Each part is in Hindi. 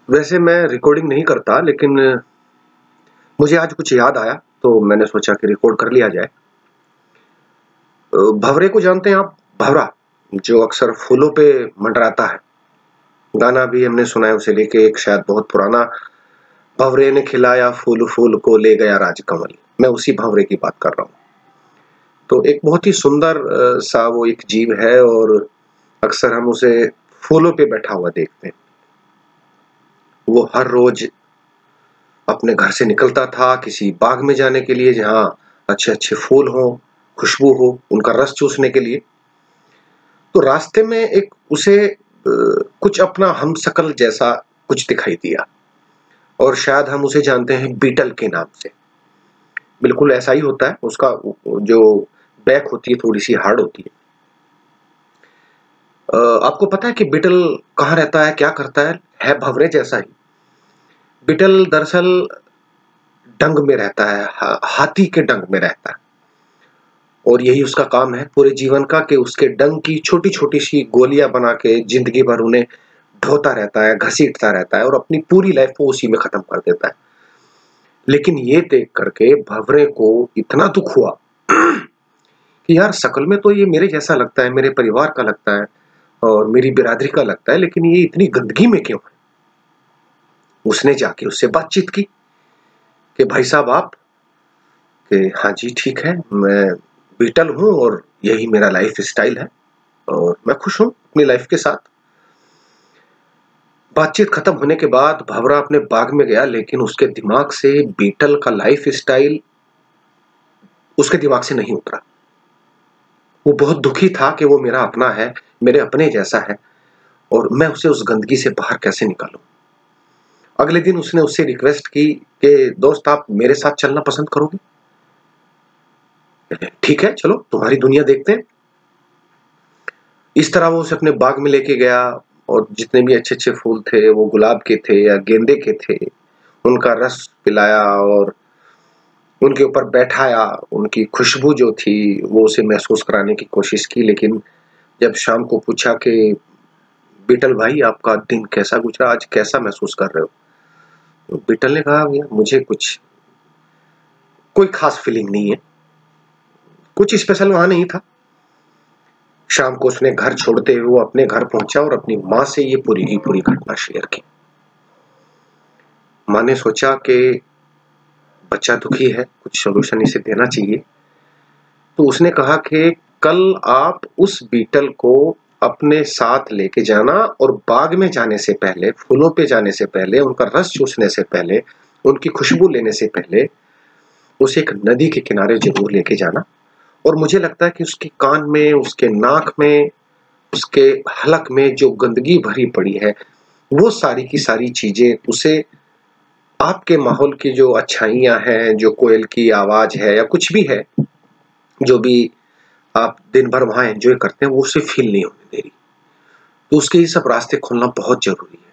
वैसे मैं रिकॉर्डिंग नहीं करता, लेकिन मुझे आज कुछ याद आया तो मैंने सोचा कि रिकॉर्ड कर लिया जाए। भंवरे को जानते हैं आप? भंवरा, जो अक्सर फूलों पे मंडराता है। गाना भी हमने सुना है उसे लेके, एक शायद बहुत पुराना, भंवरे ने खिलाया फूल फूल को ले गया राजकमल। मैं उसी भंवरे की बात कर रहा हूँ। तो एक बहुत ही सुंदर सा वो एक जीव है, और अक्सर हम उसे फूलों पे बैठा हुआ देखते हैं। वो हर रोज अपने घर से निकलता था किसी बाग में जाने के लिए, जहाँ अच्छे-अच्छे फूल हों, खुशबू हो, उनका रस चूसने के लिए। तो रास्ते में एक उसे कुछ अपना हमशक्ल जैसा कुछ दिखाई दिया, और शायद हम उसे जानते हैं बीटल के नाम से। बिल्कुल ऐसा ही होता है, उसका जो बैक होती है थोड़ी-सी हार्ड होती है। आपको पता है कि बीटल कहाँ रहता है, क्या करता है? है भंवरे जैसा ही। बीटल दरअसल डंग में रहता है, हाथी के डंग में रहता है, और यही उसका काम है पूरे जीवन का, कि उसके डंग की छोटी-छोटी सी गोलियां बना के जिंदगी भर उन्हें ढोता रहता है, घसीटता रहता है, और अपनी पूरी लाइफ को उसी में खत्म कर देता है। लेकिन ये देख करके भंवरे को इतना दुख हुआ कि यार, शकल में तो ये मेरे जैसा लगता है, मेरे परिवार का लगता है और मेरी बिरादरी का लगता है, लेकिन ये इतनी गंदगी में क्यों है? उसने जाके उससे बातचीत की कि भाई साहब आप, कि हाँ जी ठीक है, मैं बीटल हूँ और यही मेरा लाइफ स्टाइल है, और मैं खुश हूँ अपनी लाइफ के साथ। बातचीत खत्म होने के बाद भंवरा अपने बाग में गया, लेकिन उसके दिमाग से बीटल का लाइफ स्टाइल उसके दिमाग से नहीं उतरा। वो बहुत दुखी था कि वो मेरा अपना है, मेरे अपने जैसा है, और मैं उसे उस गंदगी से बाहर कैसे निकालूं। अगले दिन उसने उससे रिक्वेस्ट की कि दोस्त, आप मेरे साथ चलना पसंद करोगे? ठीक है, चलो तुम्हारी दुनिया देखते हैं। इस तरह वो उसे अपने बाग में लेके गया, और जितने भी अच्छे-अच्छे फूल थे, वो गुलाब के थे या गेंदे के थे, उनका रस पिलाया और उनके ऊपर बैठाया। उनकी खुशबू जो थी वो उसे महसूस कराने की कोशिश की, लेकिन जब शाम को पूछा कि बीटल भाई, आपका दिन कैसा गुजरा, आज कैसा महसूस कर रहे हो? तो बीटल ने कहा, भैया मुझे कोई खास फीलिंग नहीं है, कुछ स्पेशल वहां नहीं था। शाम को उसने घर छोड़ते हुए वो अपने घर पहुंचा और अपनी माँ से ये पूरी की पूरी घटना शेयर की। माँ ने सोचा कि बच्चा दुखी है, कुछ सॉल्यूशन इसे देना चाहिए। तो उसने कहा कि कल आप उस बीटल को अपने साथ लेके जाना, और बाग में जाने से पहले, फूलों पे जाने से पहले, उनका रस चूसने से पहले, उनकी खुशबू लेने से पहले उसे एक नदी के किनारे जरूर लेके जाना। और मुझे लगता है कि उसके कान में, उसके नाक में, उसके हलक में जो गंदगी भरी पड़ी है, वो सारी की सारी चीजें उसे आपके माहौल की जो अच्छाइयाँ हैं, जो कोयल की आवाज़ है या कुछ भी है, जो भी आप दिन भर वहाँ एन्जॉय करते हैं, वो उसे फ़ील नहीं होने दे रही। तो उसके ये सब रास्ते खोलना बहुत ज़रूरी है।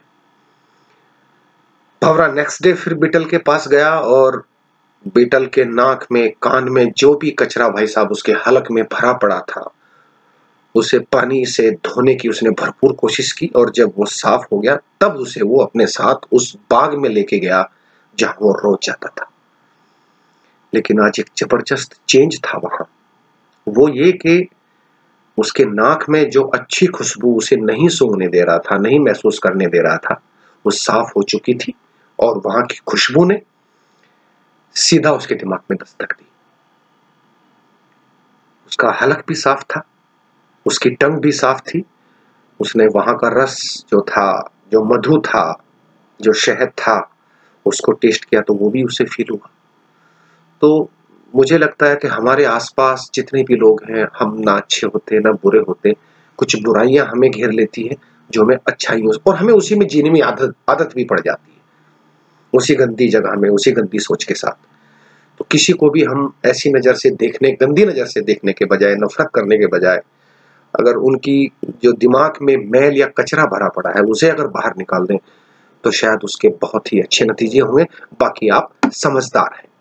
भंवरा नेक्स्ट डे फिर बीटल के पास गया, और बीटल के नाक में, कान में जो भी कचरा भाई साहब उसके हलक में भरा पड़ा था, उसे पानी से धोने की उसने भरपूर कोशिश की, और जब वो साफ हो गया तब उसे वो अपने साथ उस बाग में लेके गया जहाँ वो रोज जाता था। लेकिन आज एक जबरदस्त चेंज था वहां। वो ये कि उसके नाक में जो अच्छी खुशबू उसे नहीं सूंघने दे रहा था, नहीं महसूस करने दे रहा था, वो साफ हो चुकी थी, और वहां की खुशबू ने सीधा उसके दिमाग में दस्तक दी। उसका हलक भी साफ था, उसकी टंग भी साफ थी। उसने वहां का रस जो था, जो मधु था, जो शहद था, उसको टेस्ट किया, तो वो भी उसे फील हुआ। तो मुझे लगता है कि हमारे आसपास जितने भी लोग हैं, हम ना अच्छे होते ना बुरे होते, कुछ बुराइयां हमें घेर लेती हैं जो हमें अच्छाइयों, और हमें उसी में जीने में आदत आदत भी पड़ जाती है, उसी गंदी जगह में, उसी गंदी सोच के साथ। तो किसी को भी हम ऐसी नजर से देखने, गंदी नजर से देखने के बजाय, नफरत करने के बजाय, अगर उनकी जो दिमाग में मैल या कचरा भरा पड़ा है उसे अगर बाहर निकाल दें, तो शायद उसके बहुत ही अच्छे नतीजे होंगे। बाकी आप समझदार हैं।